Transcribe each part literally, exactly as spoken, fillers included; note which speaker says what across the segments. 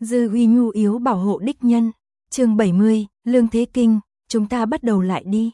Speaker 1: Dư uy nhu yếu bảo hộ đích nhân. Chương bảy mươi, Lương Thế Kinh, chúng ta bắt đầu lại đi.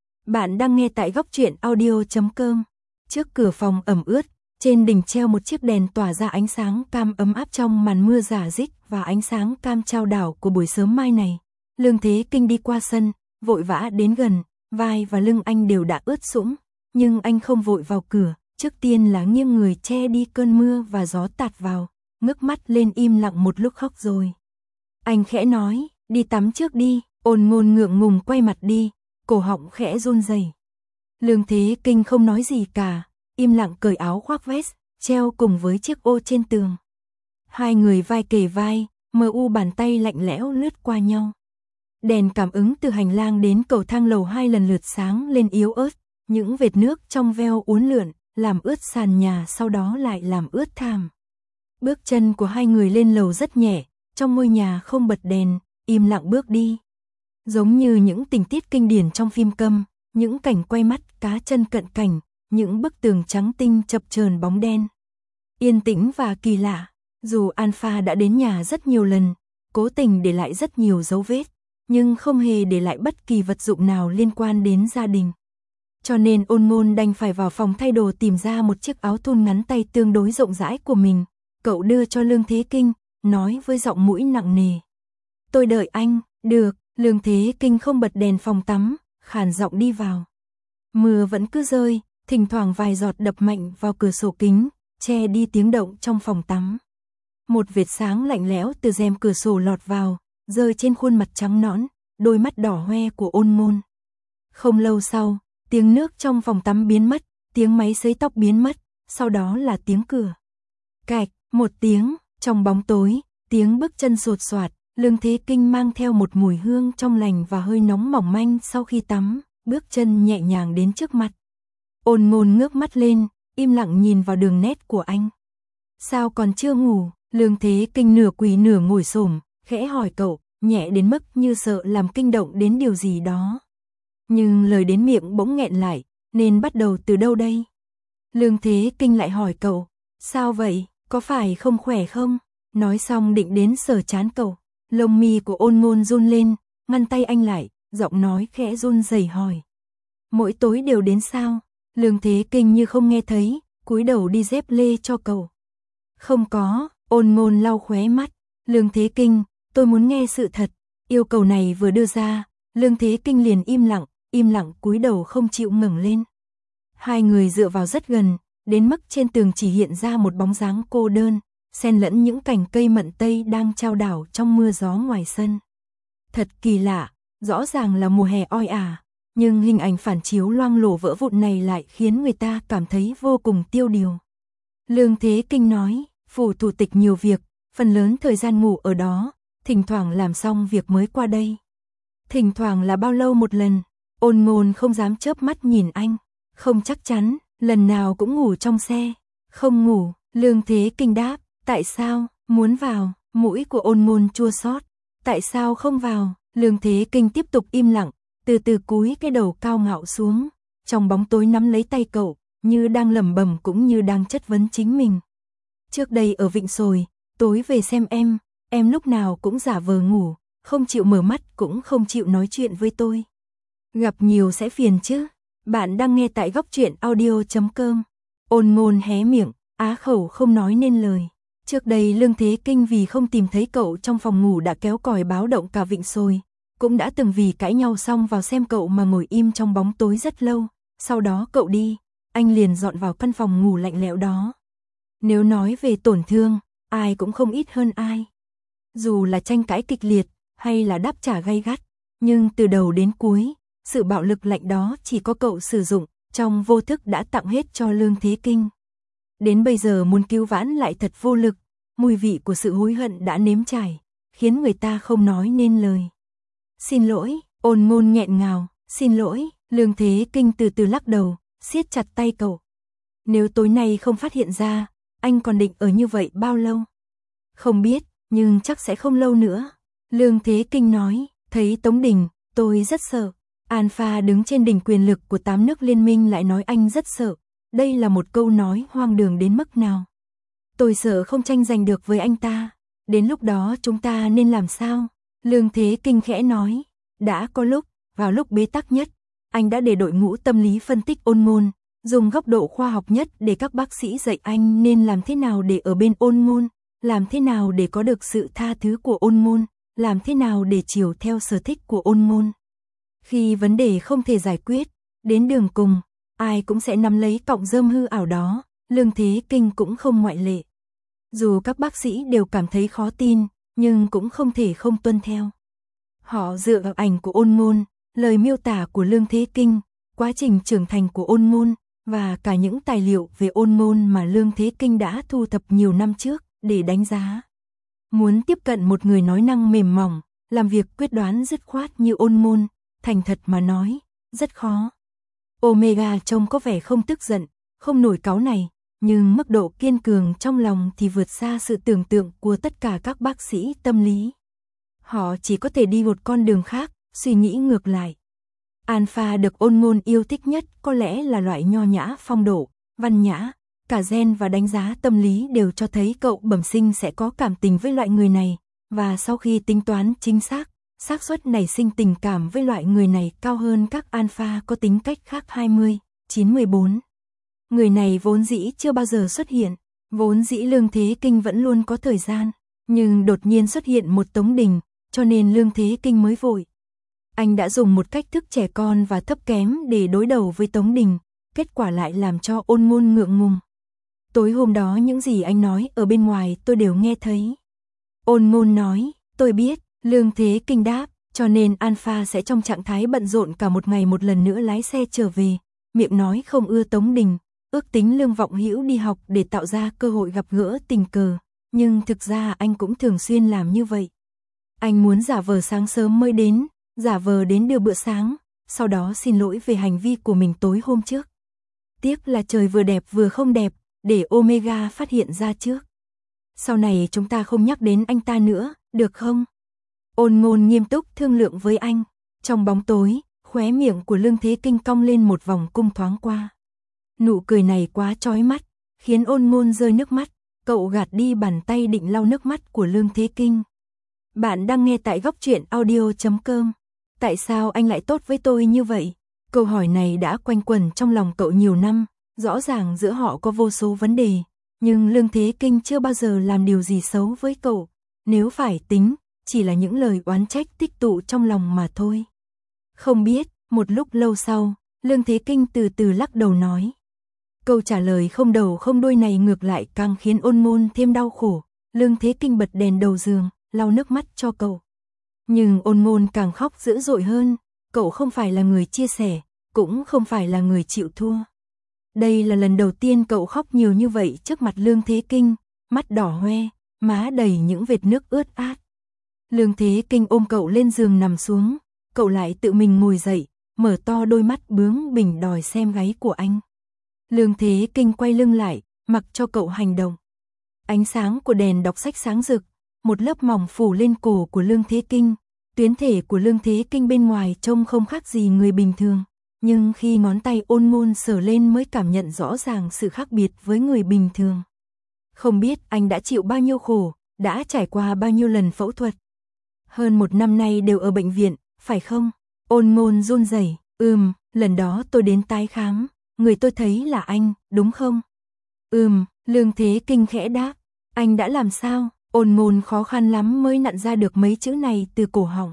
Speaker 1: Bạn đang nghe tại góc truyện audio chấm com. Trước cửa phòng ẩm ướt, trên đỉnh treo một chiếc đèn tỏa ra ánh sáng cam ấm áp trong màn mưa rả rích và ánh sáng cam trao đảo của buổi sớm mai này. Lương Thế Kinh đi qua sân, vội vã đến gần, vai và lưng anh đều đã ướt sũng, nhưng anh không vội vào cửa, trước tiên là nghiêng người che đi cơn mưa và gió tạt vào, ngước mắt lên im lặng một lúc khóc rồi. Anh khẽ nói, đi tắm trước đi, Ôn Ngôn ngượng ngùng quay mặt đi, cổ họng khẽ run rẩy. Lương Thế Kinh không nói gì cả, im lặng cởi áo khoác vest, treo cùng với chiếc ô trên tường. Hai người vai kề vai, mờ u bàn tay lạnh lẽo lướt qua nhau. Đèn cảm ứng từ hành lang đến cầu thang lầu hai lần lượt sáng lên yếu ớt, những vệt nước trong veo uốn lượn, làm ướt sàn nhà sau đó lại làm ướt thảm. Bước chân của hai người lên lầu rất nhẹ, trong ngôi nhà không bật đèn, im lặng bước đi. Giống như những tình tiết kinh điển trong phim câm, những cảnh quay mắt cá chân cận cảnh, những bức tường trắng tinh chập chờn bóng đen. Yên tĩnh và kỳ lạ, dù Alpha đã đến nhà rất nhiều lần, cố tình để lại rất nhiều dấu vết, nhưng không hề để lại bất kỳ vật dụng nào liên quan đến gia đình. Cho nên Ôn Ngôn đành phải vào phòng thay đồ tìm ra một chiếc áo thun ngắn tay tương đối rộng rãi của mình. Cậu đưa cho Lương Thế Kinh, nói với giọng mũi nặng nề. Tôi đợi anh, được. Lương Thế Kinh không bật đèn phòng tắm, khàn giọng đi vào. Mưa vẫn cứ rơi, thỉnh thoảng vài giọt đập mạnh vào cửa sổ kính, che đi tiếng động trong phòng tắm. Một vệt sáng lạnh lẽo từ rèm cửa sổ lọt vào, rơi trên khuôn mặt trắng nõn, đôi mắt đỏ hoe của Ôn Ngôn. Không lâu sau, tiếng nước trong phòng tắm biến mất, tiếng máy sấy tóc biến mất, sau đó là tiếng cửa. Cạch, một tiếng, trong bóng tối, tiếng bước chân sột soạt, Lương Thế Kinh mang theo một mùi hương trong lành và hơi nóng mỏng manh sau khi tắm, bước chân nhẹ nhàng đến trước mặt. Ôn Ngôn ngước mắt lên, im lặng nhìn vào đường nét của anh. Sao còn chưa ngủ? Lương Thế Kinh nửa quỳ nửa ngồi xổm, khẽ hỏi cậu, nhẹ đến mức như sợ làm kinh động đến điều gì đó. Nhưng lời đến miệng bỗng nghẹn lại, nên bắt đầu từ đâu đây? Lương Thế Kinh lại hỏi cậu, sao vậy, có phải không khỏe không? Nói xong định đến sờ trán cậu, lông mi của Ôn Ngôn run lên, ngăn tay anh lại, giọng nói khẽ run rẩy hỏi. Mỗi tối đều đến sao? Lương Thế Kinh như không nghe thấy, cúi đầu đi dép lê cho cậu. Không có, Ôn Ngôn lau khóe mắt. Lương Thế Kinh, tôi muốn nghe sự thật. Yêu cầu này vừa đưa ra, Lương Thế Kinh liền im lặng, im lặng cúi đầu không chịu ngẩng lên. Hai người dựa vào rất gần, đến mức trên tường chỉ hiện ra một bóng dáng cô đơn, xen lẫn những cành cây mận tây đang chao đảo trong mưa gió ngoài sân. Thật kỳ lạ, rõ ràng là mùa hè oi ả, nhưng hình ảnh phản chiếu loang lổ vỡ vụn này lại khiến người ta cảm thấy vô cùng tiêu điều. Lương Thế Kinh nói, phủ thủ tịch nhiều việc, phần lớn thời gian ngủ ở đó, thỉnh thoảng làm xong việc mới qua đây. Thỉnh thoảng là bao lâu một lần? Ôn Ngôn không dám chớp mắt nhìn anh, không chắc chắn, lần nào cũng ngủ trong xe. Không ngủ, Lương Thế Kinh đáp, tại sao, muốn vào? Mũi của Ôn Ngôn chua xót. Tại sao không vào? Lương Thế Kinh tiếp tục im lặng, từ từ cúi cái đầu cao ngạo xuống, trong bóng tối nắm lấy tay cậu, như đang lẩm bẩm cũng như đang chất vấn chính mình. Trước đây ở Vịnh Sồi, tối về xem em, em lúc nào cũng giả vờ ngủ, không chịu mở mắt cũng không chịu nói chuyện với tôi. Gặp nhiều sẽ phiền chứ. Bạn đang nghe tại góc truyện audio chấm com. Ôn Ngôn hé miệng, á khẩu không nói nên lời. Trước đây Lương Thế Kinh vì không tìm thấy cậu trong phòng ngủ đã kéo còi báo động cả Vịnh Sồi, cũng đã từng vì cãi nhau xong vào xem cậu mà ngồi im trong bóng tối rất lâu, sau đó cậu đi, anh liền dọn vào căn phòng ngủ lạnh lẽo đó. Nếu nói về tổn thương, ai cũng không ít hơn ai. Dù là tranh cãi kịch liệt, hay là đáp trả gay gắt, nhưng từ đầu đến cuối, sự bạo lực lạnh đó chỉ có cậu sử dụng, trong vô thức đã tặng hết cho Lương Thế Kinh. Đến bây giờ muốn cứu vãn lại thật vô lực, mùi vị của sự hối hận đã nếm trải, khiến người ta không nói nên lời. Xin lỗi, Ôn Ngôn nghẹn ngào, xin lỗi, Lương Thế Kinh từ từ lắc đầu, siết chặt tay cậu. Nếu tối nay không phát hiện ra, anh còn định ở như vậy bao lâu? Không biết, nhưng chắc sẽ không lâu nữa. Lương Thế Kinh nói, thấy Tống Đình, tôi rất sợ. Alpha đứng trên đỉnh quyền lực của tám nước liên minh lại nói anh rất sợ. Đây là một câu nói hoang đường đến mức nào. Tôi sợ không tranh giành được với anh ta. Đến lúc đó chúng ta nên làm sao? Lương Thế Kinh khẽ nói. Đã có lúc, vào lúc bế tắc nhất, anh đã để đội ngũ tâm lý phân tích ôn ngôn, dùng góc độ khoa học nhất để các bác sĩ dạy anh nên làm thế nào để ở bên ôn ngôn, làm thế nào để có được sự tha thứ của ôn ngôn, làm thế nào để chiều theo sở thích của ôn ngôn. Khi vấn đề không thể giải quyết, đến đường cùng, ai cũng sẽ nắm lấy cọng rơm hư ảo đó, Lương Thế Kinh cũng không ngoại lệ. Dù các bác sĩ đều cảm thấy khó tin, nhưng cũng không thể không tuân theo. Họ dựa vào ảnh của ôn ngôn, lời miêu tả của Lương Thế Kinh, quá trình trưởng thành của ôn ngôn, và cả những tài liệu về ôn ngôn mà Lương Thế Kinh đã thu thập nhiều năm trước, để đánh giá. Muốn tiếp cận một người nói năng mềm mỏng, làm việc quyết đoán dứt khoát như ôn ngôn, thành thật mà nói, rất khó. Omega trông có vẻ không tức giận, không nổi cáu này, nhưng mức độ kiên cường trong lòng thì vượt xa sự tưởng tượng của tất cả các bác sĩ tâm lý. Họ chỉ có thể đi một con đường khác, suy nghĩ ngược lại. Alpha được ôn ngôn yêu thích nhất có lẽ là loại nho nhã phong độ, văn nhã, cả gen và đánh giá tâm lý đều cho thấy cậu bẩm sinh sẽ có cảm tình với loại người này, và sau khi tính toán chính xác, xác suất nảy sinh tình cảm với loại người này cao hơn các alpha có tính cách khác hai mươi, chín mươi bốn. Người này vốn dĩ chưa bao giờ xuất hiện, vốn dĩ Lương Thế Kinh vẫn luôn có thời gian, nhưng đột nhiên xuất hiện một Tống Đình, cho nên Lương Thế Kinh mới vội. Anh đã dùng một cách thức trẻ con và thấp kém để đối đầu với Tống Đình, kết quả lại làm cho ôn ngôn ngượng ngùng. Tối hôm đó những gì anh nói ở bên ngoài tôi đều nghe thấy. Ôn ngôn nói, tôi biết, Lương Thế Kinh đáp, cho nên Alpha sẽ trong trạng thái bận rộn cả một ngày một lần nữa lái xe trở về, miệng nói không ưa Tống Đình, ước tính Lương Vọng Hữu đi học để tạo ra cơ hội gặp gỡ tình cờ, nhưng thực ra anh cũng thường xuyên làm như vậy. Anh muốn giả vờ sáng sớm mới đến, giả vờ đến đưa bữa sáng, sau đó xin lỗi về hành vi của mình tối hôm trước. Tiếc là trời vừa đẹp vừa không đẹp, để Omega phát hiện ra trước. Sau này chúng ta không nhắc đến anh ta nữa, được không? Ôn ngôn nghiêm túc thương lượng với anh. Trong bóng tối, khóe miệng của Lương Thế Kinh cong lên một vòng cung thoáng qua. Nụ cười này quá chói mắt, khiến ôn ngôn rơi nước mắt. Cậu gạt đi bàn tay định lau nước mắt của Lương Thế Kinh. Bạn đang nghe tại góc truyện audio chấm com. Tại sao anh lại tốt với tôi như vậy? Câu hỏi này đã quanh quẩn trong lòng cậu nhiều năm. Rõ ràng giữa họ có vô số vấn đề, nhưng Lương Thế Kinh chưa bao giờ làm điều gì xấu với cậu. Nếu phải tính, chỉ là những lời oán trách tích tụ trong lòng mà thôi. Không biết, một lúc lâu sau, Lương Thế Kinh từ từ lắc đầu nói. Câu trả lời không đầu không đuôi này ngược lại càng khiến ôn ngôn thêm đau khổ. Lương Thế Kinh bật đèn đầu giường, lau nước mắt cho cậu. Nhưng ôn ngôn càng khóc dữ dội hơn, cậu không phải là người chia sẻ, cũng không phải là người chịu thua. Đây là lần đầu tiên cậu khóc nhiều như vậy trước mặt Lương Thế Kinh, mắt đỏ hoe, má đầy những vệt nước ướt át. Lương Thế Kinh ôm cậu lên giường nằm xuống, cậu lại tự mình ngồi dậy, mở to đôi mắt bướng bỉnh đòi xem gáy của anh. Lương Thế Kinh quay lưng lại, mặc cho cậu hành động. Ánh sáng của đèn đọc sách sáng rực, một lớp mỏng phủ lên cổ của Lương Thế Kinh. Tuyến thể của Lương Thế Kinh bên ngoài trông không khác gì người bình thường, nhưng khi ngón tay ôn ngôn sờ lên mới cảm nhận rõ ràng sự khác biệt với người bình thường. Không biết anh đã chịu bao nhiêu khổ, đã trải qua bao nhiêu lần phẫu thuật. Hơn một năm nay đều ở bệnh viện, phải không? Ôn ngôn run rẩy, ừm, lần đó tôi đến tái khám, người tôi thấy là anh, đúng không? Ừm, Lương Thế Kinh khẽ đáp, anh đã làm sao? Ôn ngôn khó khăn lắm mới nặn ra được mấy chữ này từ cổ họng.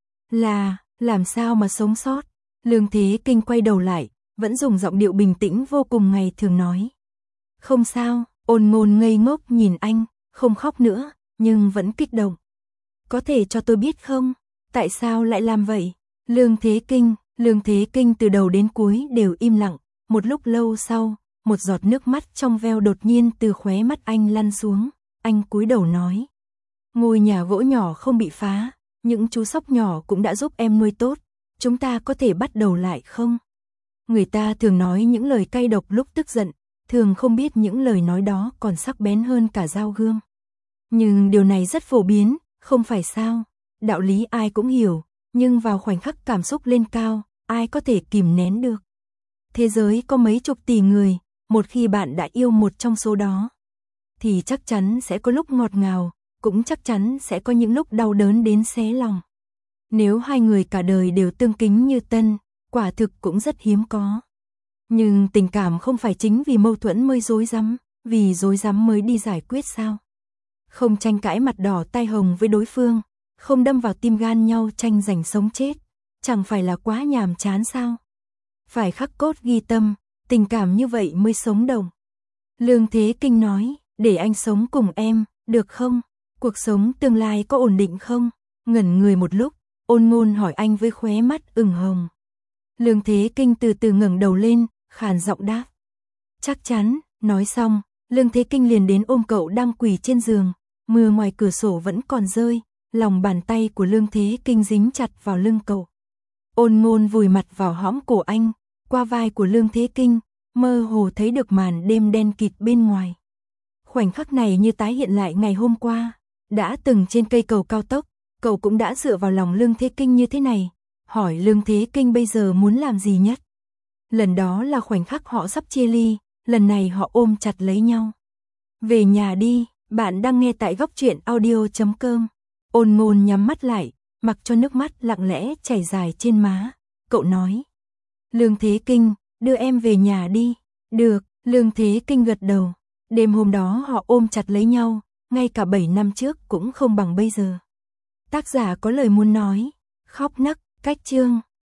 Speaker 1: Là, làm sao mà sống sót? Lương Thế Kinh quay đầu lại, vẫn dùng giọng điệu bình tĩnh vô cùng ngày thường nói. Không sao, ôn ngôn ngây ngốc nhìn anh, không khóc nữa, nhưng vẫn kích động. Có thể cho tôi biết không? Tại sao lại làm vậy? Lương Thế Kinh, Lương Thế Kinh từ đầu đến cuối đều im lặng. Một lúc lâu sau, một giọt nước mắt trong veo đột nhiên từ khóe mắt anh lăn xuống. Anh cúi đầu nói. Ngôi nhà gỗ nhỏ không bị phá, những chú sóc nhỏ cũng đã giúp em nuôi tốt. Chúng ta có thể bắt đầu lại không? Người ta thường nói những lời cay độc lúc tức giận, thường không biết những lời nói đó còn sắc bén hơn cả dao gươm. Nhưng điều này rất phổ biến, không phải sao? Đạo lý ai cũng hiểu, nhưng vào khoảnh khắc cảm xúc lên cao, ai có thể kìm nén được? Thế giới có mấy chục tỷ người, một khi bạn đã yêu một trong số đó, thì chắc chắn sẽ có lúc ngọt ngào, cũng chắc chắn sẽ có những lúc đau đớn đến xé lòng. Nếu hai người cả đời đều tương kính như Tân, quả thực cũng rất hiếm có. Nhưng tình cảm không phải chính vì mâu thuẫn mới rối rắm, vì rối rắm mới đi giải quyết sao? Không tranh cãi mặt đỏ tai hồng với đối phương, không đâm vào tim gan nhau tranh giành sống chết, chẳng phải là quá nhàm chán sao? Phải khắc cốt ghi tâm, tình cảm như vậy mới sống động. Lương Thế Kinh nói, để anh sống cùng em, được không? Cuộc sống tương lai có ổn định không? Ngẩn người một lúc, Ôn Ngôn hỏi anh với khóe mắt ửng hồng. Lương Thế Kinh từ từ ngẩng đầu lên, khàn giọng đáp. Chắc chắn, nói xong, Lương Thế Kinh liền đến ôm cậu đang quỳ trên giường, mưa ngoài cửa sổ vẫn còn rơi, lòng bàn tay của Lương Thế Kinh dính chặt vào lưng cậu. Ôn Ngôn vùi mặt vào hõm cổ anh, qua vai của Lương Thế Kinh, mơ hồ thấy được màn đêm đen kịt bên ngoài. Khoảnh khắc này như tái hiện lại ngày hôm qua, đã từng trên cây cầu cao tốc, cậu cũng đã dựa vào lòng Lương Thế Kinh như thế này, hỏi Lương Thế Kinh bây giờ muốn làm gì nhất. Lần đó là khoảnh khắc họ sắp chia ly, lần này họ ôm chặt lấy nhau. Về nhà đi, bạn đang nghe tại góc truyện audio chấm com. Ôn Ngôn nhắm mắt lại, mặc cho nước mắt lặng lẽ chảy dài trên má. Cậu nói, Lương Thế Kinh, đưa em về nhà đi. Được, Lương Thế Kinh gật đầu. Đêm hôm đó họ ôm chặt lấy nhau, ngay cả bảy năm trước cũng không bằng bây giờ. Tác giả có lời muốn nói, khóc nấc, cách chương.